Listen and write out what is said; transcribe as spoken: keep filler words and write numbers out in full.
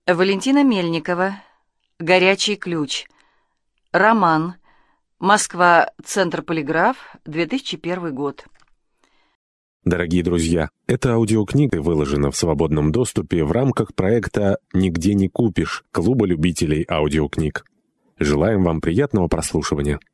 Валентина Мельникова. «Горячий ключ». Роман. Москва. Центр Полиграф. две тысячи первый год. Дорогие друзья, эта аудиокнига выложена в свободном доступе в рамках проекта «Нигде не купишь» Клуба любителей аудиокниг. Желаем вам приятного прослушивания.